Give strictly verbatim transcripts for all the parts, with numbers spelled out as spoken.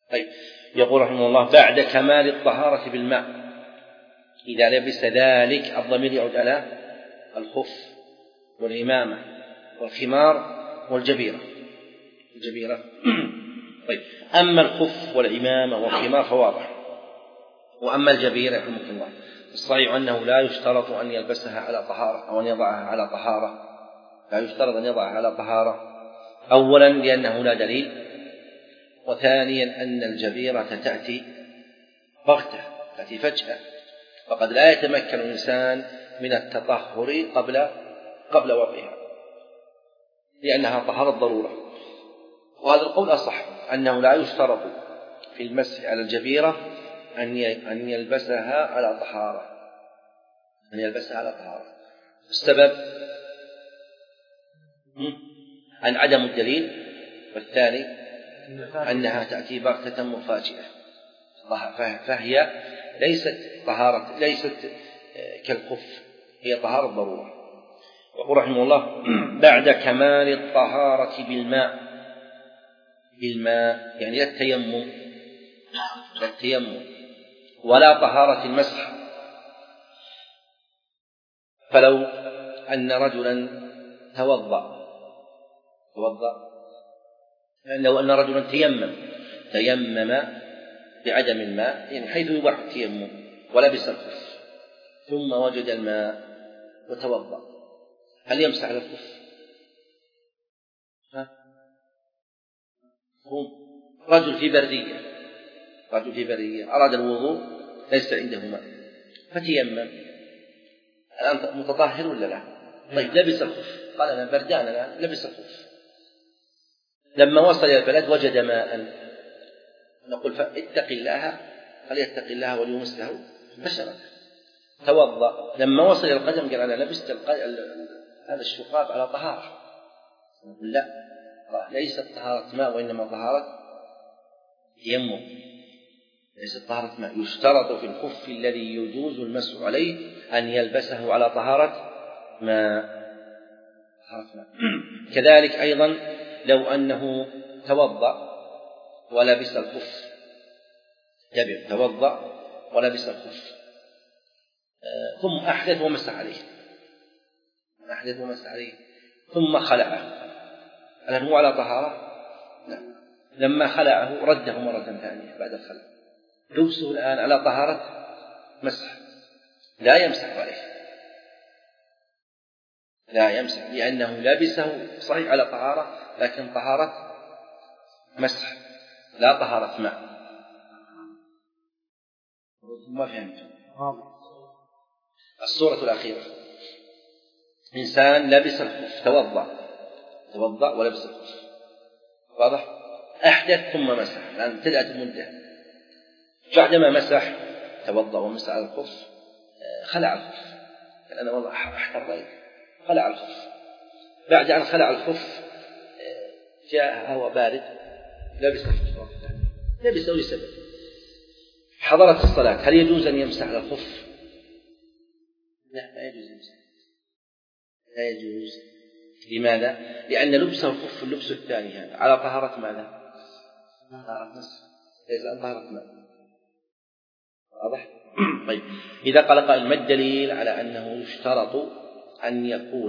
طيب، يقول رحمه الله: بعد كمال الطهارة بالماء إذا لبس ذلك. الضمير يعود على الخف والعمامة والخمار والجبيرة الجبيرة طيب، أما الخف والعمامة والخمار فواضح، وأما الجبيرة رحمه الله الصحيح أنه لا يشترط أن يلبسها على طهارة أو أن يضعها على طهارة لا يشترط أن يضعها على طهارة، أولا لأنه لا دليل، وثانيا أن الجبيرة تأتي بغتة، تأتي فجأة، فقد لا يتمكن الإنسان من التطهر قبل قبل وضعها لأنها طهارة ضرورة. وهذا القول أصح، أنه لا يشترط في المسح على الجبيرة أن يلبسها على طهارة أن يلبسها على طهارة السبب أن عدم الدليل، والثاني أنها تأتي بغتة مفاجئة، فهي ليست طهارة ليست كالخف، هي طهارة ضرورة. يقول رحمه الله: بعد كمال الطهارة بالماء بالماء يعني لا التيمم لا التيمم ولا طهارة المسح. فلو أن رجلا توضأ توضأ لو أن رجلا تيمم تيمم بعدم الماء، يعني حيث يباح التيمم، ولبس الخف ثم وجد الماء وتوضأ، هل يمسح على الخف؟ ها؟ رجل في بردية رجل في بردية أراد الوضوء ليس عنده ماء فتيمم، الآن متطهر ولا لا؟ طيب، لبس الخف، قال أنا بردان الآن، لبس الخف، لما وصل إلى البلد وجد ماء، نقول فاتق الله فليتق الله وليمسه بشرة. توضأ، لما وصل إلى القدم قال أنا لبست هذا الشقاق على طهارة، نقول لا، ليست طهارة ماء وإنما طهارة تيمم، ليست طهارة ماء. يشترط في الخف الذي يجوز المسح عليه أن يلبسه على طهارة ماء. كذلك أيضا لو أنه توضأ ولبس الخف يبقى توضأ ولبس الخف ثم أحدث ومسح عليه أحدث ومسح عليه ثم خلعه، هل هو على طهارة؟ لا. لما خلعه رده مرة ثانية بعد الخلع، لبسه الآن على طهارة مسح، لا يمسح عليه لا يمسح لأنه لبسه صحيح على طهارة، لكن طهارة مسح لا طهارة ماء. ما فهمت. الصورة الأخيرة: إنسان لبس الخف، توضأ توضأ ولبس الخف، واضح؟ أحدث ثم مسح، الآن ابتدأت المدة، بعدما مسح توضأ ومسح على الخف خلع الخف، قال أنا والله أحترق، خلع الخف. بعد أن خلع الخف جاء هواء بارد، لبس الخف لبسه لسبب، حضرت الصلاة، هل يجوز أن يمسح على الخف؟ لا، لا يجوز يمسح لا يجوز. لماذا؟ لأن لبسه الخف اللبس الثاني هذا على طهارة ماذا؟ طهارة مسح، ليس على طهارة ماء، واضح؟ طيب، إذا قال قائل: ما الدليل على أنه يشترط أن يكون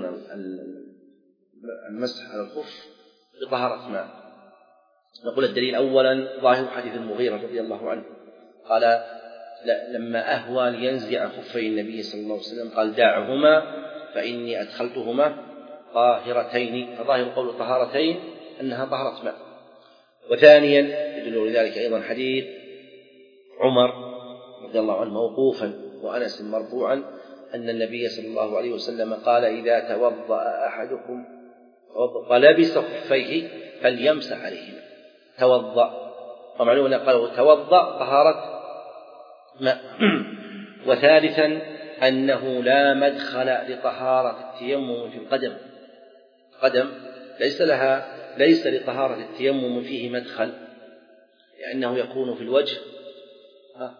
المسح على الخف بطهارة ماء؟ نقول الدليل أولا ظاهر حديث المغيرة رضي الله عنه، قال لما أهوى لينزع خفي النبي صلى الله عليه وسلم قال: دعهما فإني أدخلتهما طاهرتين، فظاهر قول طهارتين أنها طهارة ماء. وثانيا يدل لذلك أيضا حديث عمر رضي الله عنه موقوفا وأنس مرفوعا أن النبي صلى الله عليه وسلم قال: إذا توضأ أحدكم فلبس خفيه فليمسح عليهما. توضأ، ومعلوم أنه قال توضأ طهارة ماء. وثالثا أنه لا مدخل لطهارة التيمم في القدم، القدم ليس لها ليس لطهارة التيمم فيه مدخل، لأنه يكون في الوجه ها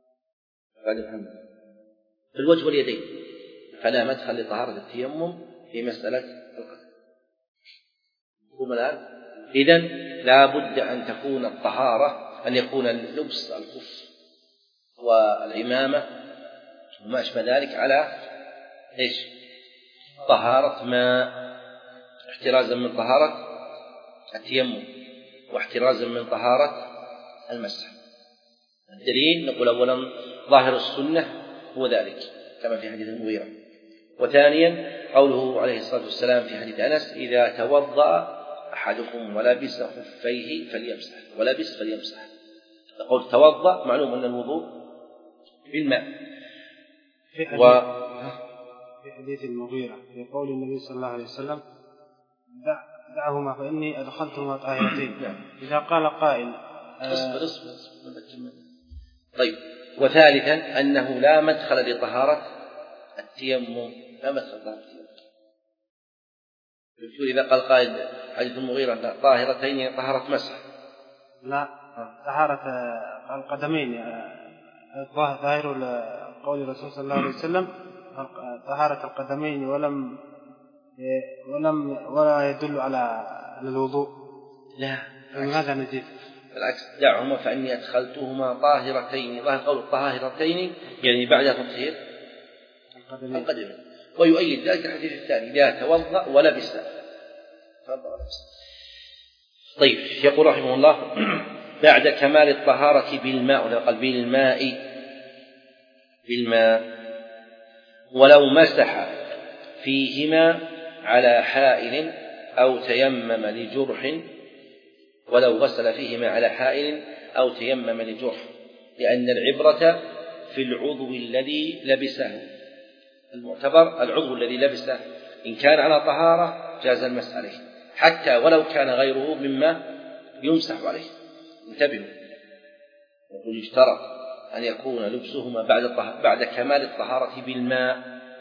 في الوجه واليدين، فلا مدخل لطهارة التيمم في مسألة القدم. هم الآن إذن لا بد أن تكون الطهارة أن يكون لبس الخف والعمامة وما أشبه ذلك على إيش؟ طهارة ماء، احترازا من طهارة التيمم واحترازا من طهارة المسح. الدليل نقول أولا ظاهر السنة هو ذلك كما في حديث المغيرة. وثانيا قوله عليه الصلاة والسلام في حديث أنس: إذا توضأ أحدكم ولبس خفيه فليمسح، ولبس فليمسح. قول توضأ معلوم أن الوضوء بالماء. في حديث, و... في حديث المغيرة في قول النبي صلى الله عليه وسلم: دع دعهما فإني أدخلتهما طاهرتين. إذا قال قائل اصبر اصبر اصبر. طيب. وثالثا أنه لا مدخل لطهارة التيمم، لا مدخل لطهارة التيمم. إذا قال قائل حديث المغيرة طاهرتين طهارة مسح، لا طهارة القدمين. ظاهر قول الرسول صلى الله عليه وسلم طهارة القدمين ولم ولم ولا يدل على الوضوء. لا، لماذا نجد؟ بالعكس: دعهما فإني أدخلتهما طاهرتين. ظاهر قول الطاهرتين يعني بعد تطهير القدمين. ويؤيد ذلك الحديث الثاني: إذا توضأ ولبس. طيب. يقول رحمه الله: بعد كمال الطهارة بالماء، ولا قال بالماء بالماء ولو مسح فيهما على حائل أو تيمم لجرح، ولو غسل فيهما على حائل أو تيمم لجرح، لأن العبرة في العضو الذي لبسه. المعتبر العضو الذي لبسه، إن كان على طهارة جاز المسح عليه حتى ولو كان غيره مما يمسح عليه. انتبهوا، يقول يشترط أن يكون لبسهما بعد بعد كمال الطهارة بالماء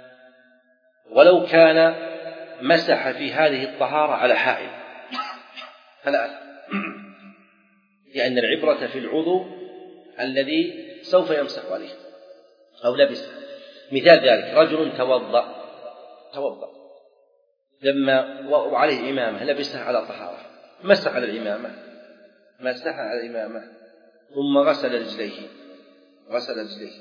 ولو كان مسح في هذه الطهارة على حائل فلا أثر، لأن العبرة في العضو الذي سوف يمسح عليه أو لبسه. مثال ذلك: رجل توضأ توضأ لما وعليه إمامة لبسها على طهارة، مسح على الإمامة مسح على الإمامة ثم غسل رجليه غسل رجليه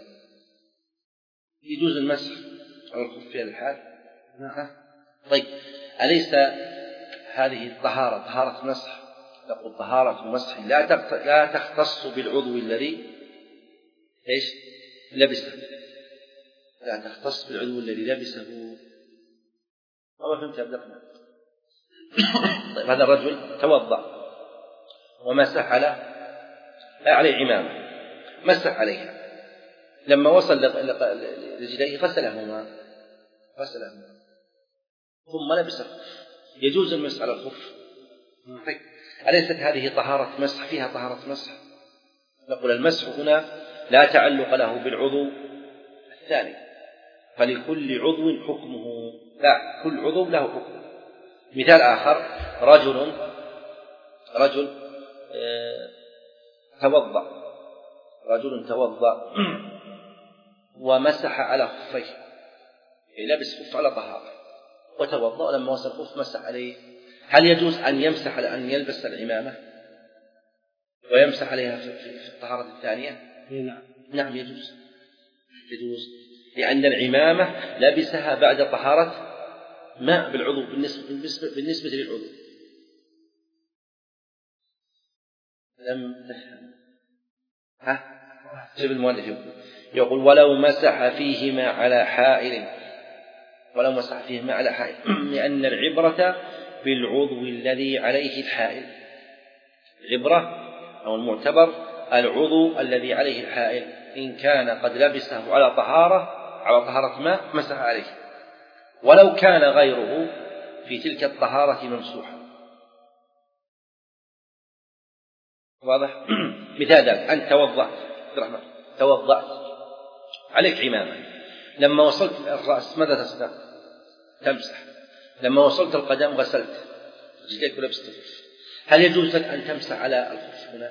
يجوز المسح على الخف في الحال؟ نعم. طيب، أليس هذه الطهارة طهارة مسح؟ نقول طهارة مسح لا تختص بالعضو الذي إيش لبسه، لا تختص بالعضو الذي لبسه. أما فهمت يا عبد الرحمن؟ طيب، هذا الرجل توضأ ومسح على عليه عمامة، مسح عليها، لما وصل لرجليه غسلهما غسلهما ثم لبس الخف، يجوز المسح على الخف. طيب، أليست هذه طهارة مسح فيها طهارة مسح؟ نقول المسح هنا لا تعلق له بالعضو الثاني، فلكل عضو حكمه، لا كل عضو له حكمه. مثال آخر: رجل رجل اه توضأ رجل توضأ ومسح على خفيه، لبس خف على طهارة وتوضأ، لما وصل الخف مسح عليه. هل يجوز أن يمسح على أن يلبس العمامة ويمسح عليها في الطهارة الثانية؟ نعم نعم يجوز يجوز لأن العمامة لبسها بعد طهارة ماء بالعضو بالنسبة, بالنسبة, بالنسبة للعضو. لم تفهم؟ ها؟ شوف المؤلف يقول يقول ولو مسح فيهما على حائل ولو مسح فيهما على حائل لأن العبرة بالعضو الذي عليه الحائل. العبرة أو المعتبر العضو الذي عليه الحائل، إن كان قد لبسه على طهارة على طهارة ماء مسح عليه، ولو كان غيره في تلك الطهارة ممسوحا. واضح؟ مثال ذلك: أنت توضأت توضأت عليك عمامة، لما وصلت الرأس ماذا تصنع؟ تمسح. لما وصلت القدم غسلت رجليك ولبست الخف. هل يجوز لك أن تمسح على الخف هنا؟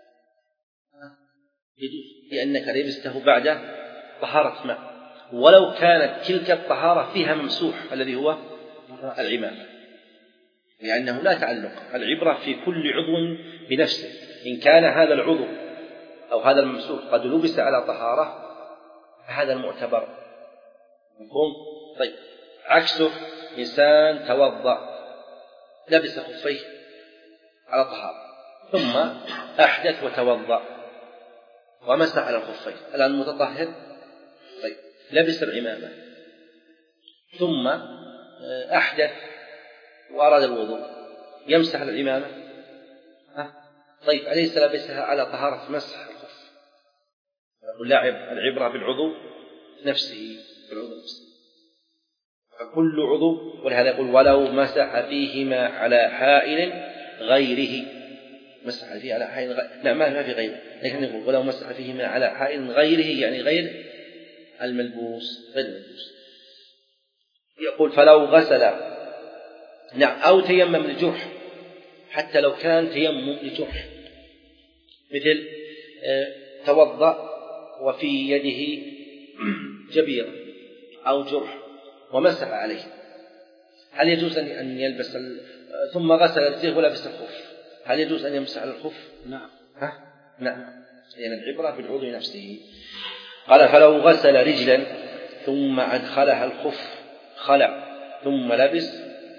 يجوز، لأنك لبسته بعد طهارة ماء، ولو كانت تلك الطهارة فيها ممسوح الذي هو العمامة. لأنه لا تعلق، العبرة في كل عضو بنفسه. إن كان هذا العضو أو هذا الممسوح قد لبس على طهارة فهذا المعتبر. مفهوم؟ طيب عكسه إنسان توضأ لبس خفيه على طهارة ثم أحدث وتوضأ ومسح على الخفين، الآن متطهر. طيب لبس العمامة ثم أحدث وأراد الوضوء، يمسح على العمامة؟ ها؟ طيب أليس لبسها على طهارة مسح الخف؟ يقول لا، العبرة بالعضو نفسه، بالعضو نفسه. فكل عضو، ولهذا يقول ولو مسح فيهما على حائل غيره، مسح فيه على حائل غيره، لا ما في غيره، لكن يقول ولو مسح فيهما على حائل غيره، يعني غير الملبوس، غير الملبوس. يقول فلو غسل، نعم، أو تيمم لجرح، حتى لو كان تيمم لجرح، مثل توضأ وفي يده جبيرة أو جرح ومسح عليه، هل يجوز أن يلبس ال... ثم غسل رجله ولبس الخف، هل يجوز أن يمسح على الخف؟ نعم. ها؟ نعم، لأن يعني العبرة بالعضو نفسه. قال فلو غسل رجلا ثم أدخلها الخف خلع ثم لبس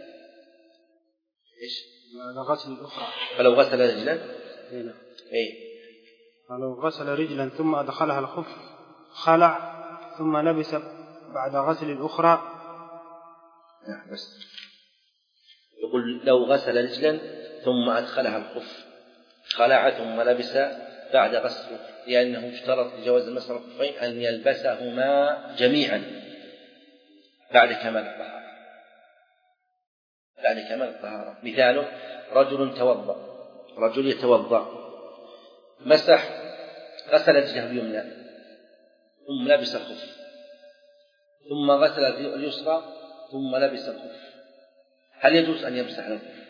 إيش؟ غسل الأخرى. فلو غسل رجلا إيه. إيه؟ فلو غسل رجلا ثم أدخلها الخف خلع ثم لبس بعد غسل الأخرى. نعم بس يقول لو غسل رجلا ثم أدخلها الخف خلع ثم لبس بعد غسل، لأنه اشترط لجواز المسح على الخفين أن يلبسهما جميعا بعد كمال الطهارة، بعد كمال الطهارة. مثاله رجل توضأ، رجل يتوضأ مسح غسل رجله اليمنى ثم لبس الخف ثم غسل اليسرى ثم لبس الخف، هل يجوز أن يمسح على الخف؟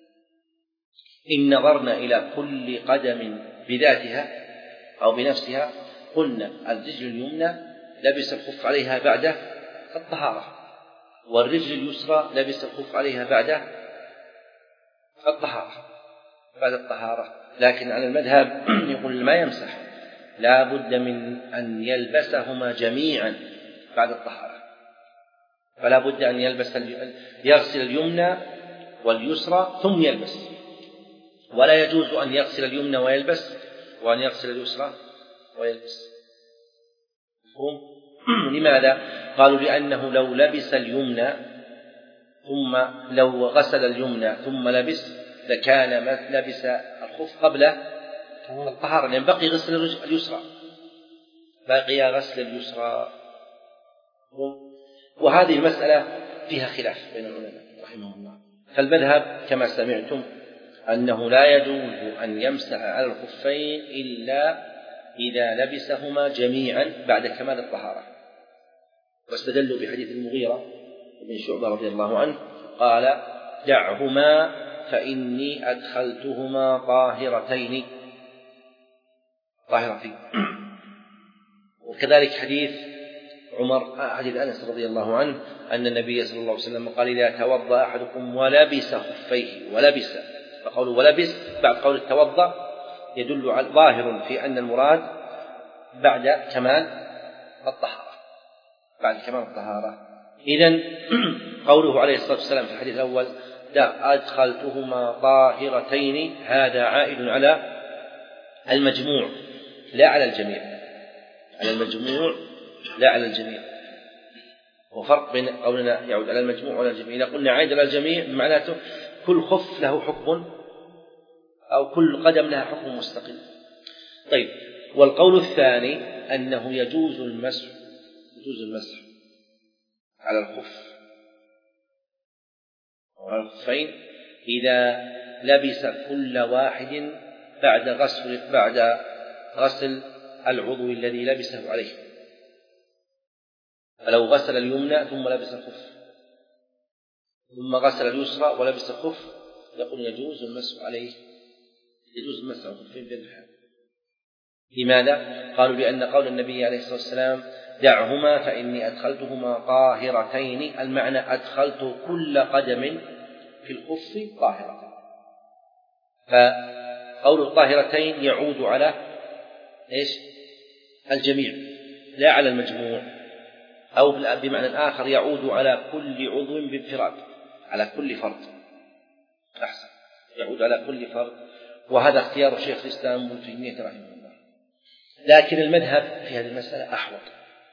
إن نظرنا إلى كل قدم بذاتها أو بنفسها قلنا الرجل اليمنى لبس الخف عليها بعد الطهارة، والرجل اليسرى لبس الخف عليها بعد الطهارة بعد الطهارة لكن على المذهب يقول ما يمسح، لا بد من أن يلبسهما جميعا بعد الطهارة، فلا بد أن يلبس يغسل اليمنى واليسرى ثم يلبس، ولا يجوز أن يغسل اليمنى ويلبس وأن يغسل اليسرى ويلبس. مفهوم؟ لماذا؟ قالوا لأنه لو لبس اليمنى ثم لو غسل اليمنى ثم لبس لكان لبس الخف قبل الطهارة، لأن بقي غسل اليسرى، بقي غسل اليسرى. وهذه المسألة فيها خلاف بين العلماء رحمه الله، فالمذهب كما سمعتم أنه لا يجوز أن يمسح على الخفين إلا إذا لبسهما جميعا بعد كمال الطهارة، واستدلوا بحديث المغيرة بن شعبة رضي الله عنه قال دعهما فإني أدخلتهما طاهرتين طاهرتين. وكذلك حديث عمر حديث أنس رضي الله عنه أن النبي صلى الله عليه وسلم قال إذا توضأ أحدكم ولبس خفيه، ولبس، فقول ولبس بعد قول التوضأ يدل على ظاهر في أن المراد بعد كمال الطهارة، بعد كمال الطهارة. إذن قوله عليه الصلاة والسلام في الحديث الأول أدخلتهما طاهرتين هذا عائد على المجموع لا على الجميع، على المجموع لا على الجميع، وفرق بين قولنا يعود على المجموع وعلى الجميع. إذا قلنا عائد على الجميع معناته كل خف له حكم أو كل قدم لها حكم مستقل. طيب، والقول الثاني أنه يجوز المسح يجوز المسح على الخف وعلى الخفين إذا لبس كل واحد بعد غسل بعد غسل العضو الذي لبسه عليه، فلو غسل اليمنى ثم لبس الخف ثم غسل اليسرى ولبس الخف يقول يجوز المسح عليه، يجوز المسح على الخفين بين الحال. لماذا؟ قالوا لأن قول النبي عليه الصلاة والسلام دعهما فإني أدخلتهما طاهرتين، المعنى أدخلت كل قدم في الخف طاهرة. فقول الطاهرتين يعود على إيش؟ الجميع لا على المجموع، أو بمعنى آخر يعود على كل عضو بانفراد، على كل فرد. أحسن، يعود على كل فرد، وهذا اختيار شيخ الإسلام ابن تيمية رحمه الله. لكن المذهب في هذه المسألة أحوط،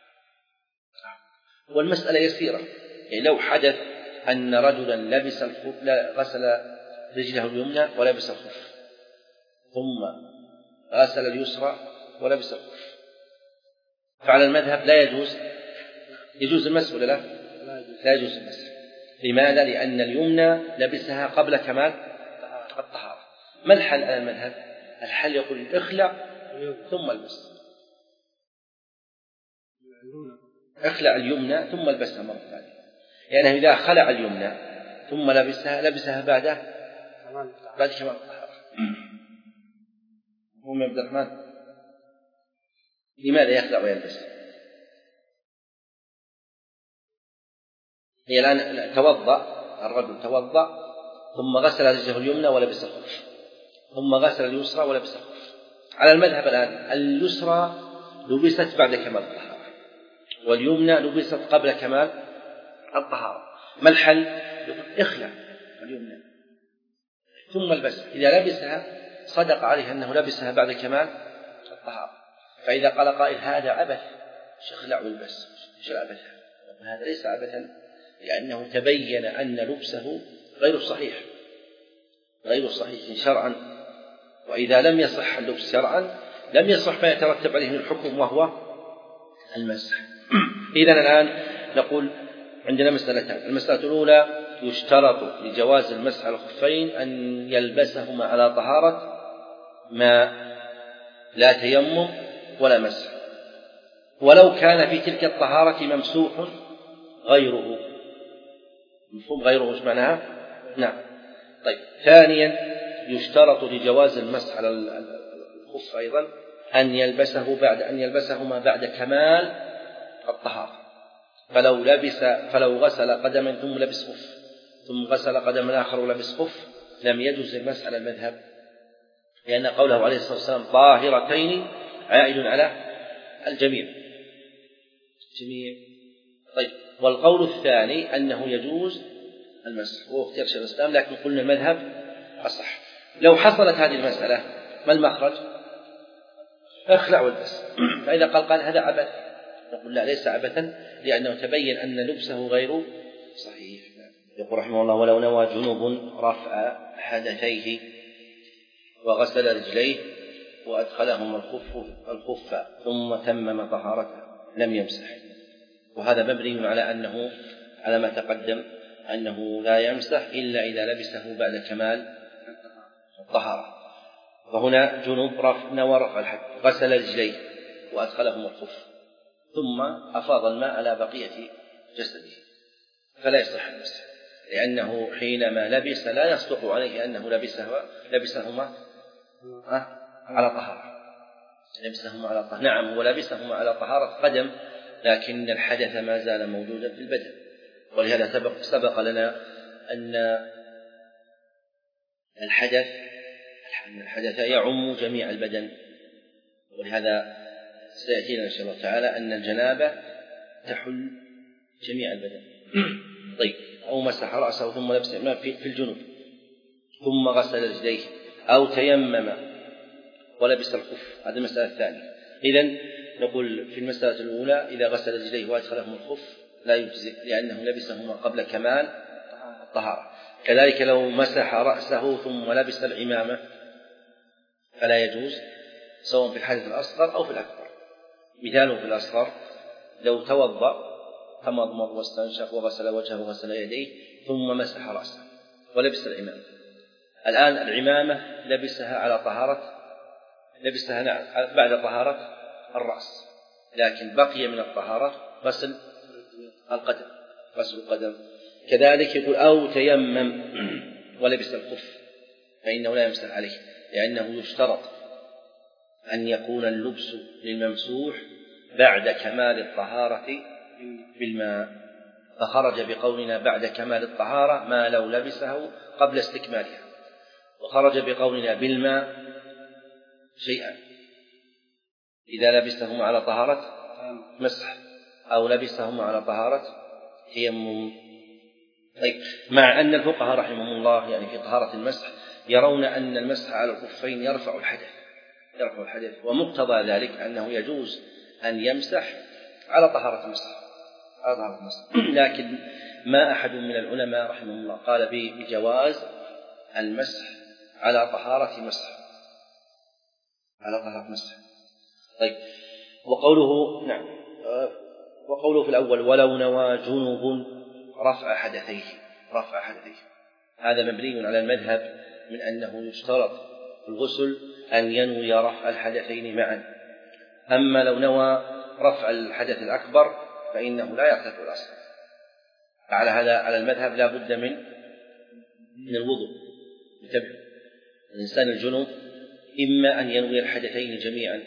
والمسألة يسيرة. يعني لو حدث أن رجلا لبس الخف، غسل رجله اليمنى ولبس الخف، ثم غسل اليسرى ولبس الخف، فعلى المذهب لا يجوز يجوز المسح ولا لا؟ لا يجوز المسح. لماذا؟ لأن اليمنى لبسها قبل كمال الطهارة. ما الحل على المذهب؟ الحل يقول اخلع ثم البس، اخلع اليمنى ثم البسها مرة ثانية، لأنه إذا خلع اليمنى ثم لبسها لبسها بعده بعد كمال الطهارة. هو من عبد الرحمن لماذا يخلع ويلبس؟ هي الآن توضأ الرجل توضأ ثم غسل رجله اليمنى ولبس الخف، ثم غسل اليسرى ولبس الخف. على المذهب الآن اليسرى لبست بعد كمال الطهارة، واليمنى لبست قبل كمال الطهارة. ما الحل؟ اخلع اليمنى ثم البس. إذا لبسها صدق عليه أنه لبسها بعد كمال الطهارة. فإذا قال قائل هذا عبث، اخلع والبس، ايش العبث؟ هذا ليس عبثا، لأنه تبين أن لبسه غير صحيح، غير صحيح شرعا. وإذا لم يصح اللبس شرعا لم يصح ما يترتب عليه الحكم وهو المسح. إذن الآن نقول عندنا مسألتان. المسألة الأولى يشترط لجواز المسح على الخفين أن يلبسهما على طهارة ما لا تيمم ولا مسح، ولو كان في تلك الطهارة ممسوح غيره. مفهوم غيره ايش معناها؟ نعم. طيب، ثانيا يشترط لجواز المسح على الخف أيضا أن يلبسه بعد أن يلبسهما بعد كمال الطهارة. فلو لبس فلو غسل قدما ثم لبس خف، ثم غسل قدما آخر ولبس خف، لم يجوز المسح على المذهب، لأن قوله عليه الصلاة والسلام طاهرتين عائد على الجميع جميع. طيب، والقول الثاني أنه يجوز المسح، هو اختيار شيخ الإسلام، لكن قلنا المذهب أصح. لو حصلت هذه المسألة ما المخرج؟ اخلع والبس. فإذا قال قال هذا عبث، نقول لا، ليس عبثا، لأنه تبين أن لبسه غير صحيح. يقول رحمه الله ولو نوى جنوب رفع حدثيه وغسل رجليه وأدخلهما الخف الخف ثم تمم طهارته لم يمسح. وهذا مبني على أنه على ما تقدم أنه لا يمسح إلا إذا لبسه بعد كمال الطهارة. فهنا جنوب رفع نوى رفع الحدث، غسل رجليه وأدخلهما الخف ثم أفاض الماء على بقية جسده، فلا يصح المسح، لأنه حينما لبس لا يصدق عليه أنه لبسه لبسهما على طهارة لبسهما على طهارة. نعم، هو لبسهما على طهارة قدم، لكن الحدث ما زال موجودا في البدن. ولهذا سبق, سبق لنا أن الحدث الحدث يعم جميع البدن، ولهذا سيأتينا إن شاء الله تعالى أن الجنابة تحل جميع البدن. طيب، أو مسح رأسه ثم لبس الماء في الجنوب ثم غسل رجليه أو تيمم ولبس الخف، هذه المسألة الثانية. إذن نقول في المسألة الأولى إذا غسل رجليه وأدخلهم الخف لا يجزئ، لأنه لبسهما قبل كمال الطهارة. كذلك لو مسح رأسه ثم لبس العمامة فلا يجوز، سواء في الحدث الأصغر أو في الأكبر. مثاله في الأصغر لو توضأ تمضمض واستنشق وغسل وجهه وغسل يديه ثم مسح رأسه ولبس العمامة. الآن العمامة لبسها على طهارة لبسها بعد طهارة الرأس، لكن بقي من الطهارة غسل القدم غسل القدم. كذلك يقول أو تيمم ولبس الخف فإنه لا يمسح عليه، لأنه يشترط أن يكون اللبس للممسوح بعد كمال الطهارة بالماء. فخرج بقولنا بعد كمال الطهارة ما لو لبسه قبل استكمالها، وخرج بقولنا بالماء شيئا إذا لبسهما على طهارة مسح أو لبسهما على طهارة تيمم. طيب، مع أن الفقهاء رحمهم الله يعني في طهارة المسح يرون أن المسح على الخفين يرفع الحدث يرفع الحدث ومقتضى ذلك أنه يجوز أن يمسح على طهارة المسح على طهارة المسح لكن ما أحد من العلماء رحمهم الله قال بجواز المسح على طهارة مسح على طهارة مسح. طيب، وقوله نعم وقوله في الأول ولو نوى جنب رفع حدثيه رفع حدثيه هذا مبني على المذهب من أنه يشترط في الغسل أن ينوي رفع الحدثين معا. أما لو نوى رفع الحدث الأكبر فإنه لا يرتفع الأصل. على هذا على المذهب لا بد من من الوضوء. انتبه، الإنسان الجنوب إما أن ينوي الحدثين جميعا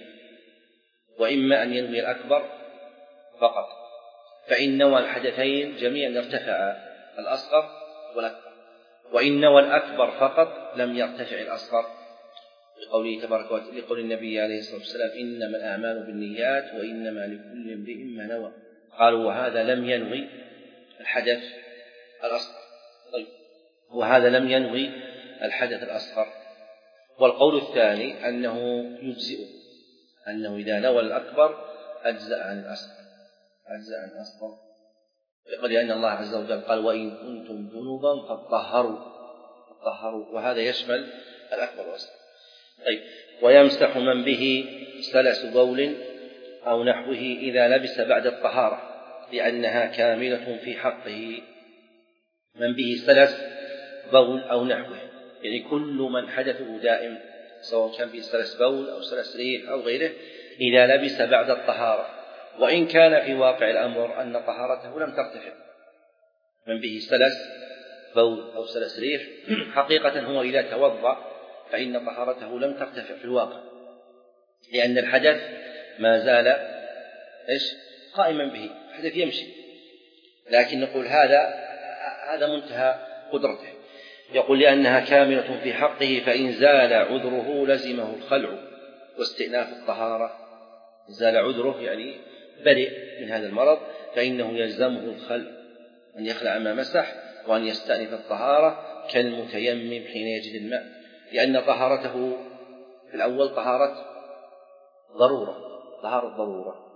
وإما أن ينوي الأكبر فقط، فإن نوى الحدثين جميعا ارتفع الأصغر والأكبر، وإن نوى الأكبر فقط لم يرتفع الأصغر، لقوله تبارك وتعالى لقول النبي عليه الصلاة والسلام إنما الأعمال بالنيات وإنما لكل امرئ ما نوى. قالوا وهذا لم ينوي الحدث الأصغر. طيب، وهذا لم ينوي الحدث الأصغر. والقول الثاني أنه يجزئ، أنه إذا نوى الأكبر أجزأ عن الأصغر أجزأ عن الأصغر لأن الله عز وجل قال وإن كنتم جنبا فطهروا فطهروا وهذا يشمل الأكبر والأصغر. طيب، ويمسح من به سلس بول أو نحوه إذا لبس بعد الطهارة لأنها كاملة في حقه. من به سلس بول أو نحوه يعني كل من حدثه دائم سواء كان به سلس بول أو سلس ريح أو غيره إذا لبس بعد الطهارة، وإن كان في واقع الأمر أن طهارته لم ترتفع. من به سلس بول أو سلس ريح حقيقة هو إذا توضأ فإن طهارته لم ترتفع في الواقع، لأن الحدث ما زال إيش قائما به، الحدث يمشي، لكن نقول هذا هذا منتهى قدرته. يقول لأنها كاملة في حقه فإن زال عذره لزمه الخلع واستئناف الطهارة. زال عذره يعني برئ من هذا المرض فإنه يلزمه الخلع، أن يخلع ما مسح وأن يستأنف الطهارة كالمتيمم حين يجد الماء، لأن طهارته في الأول طهارة ضرورة طهارة ضرورة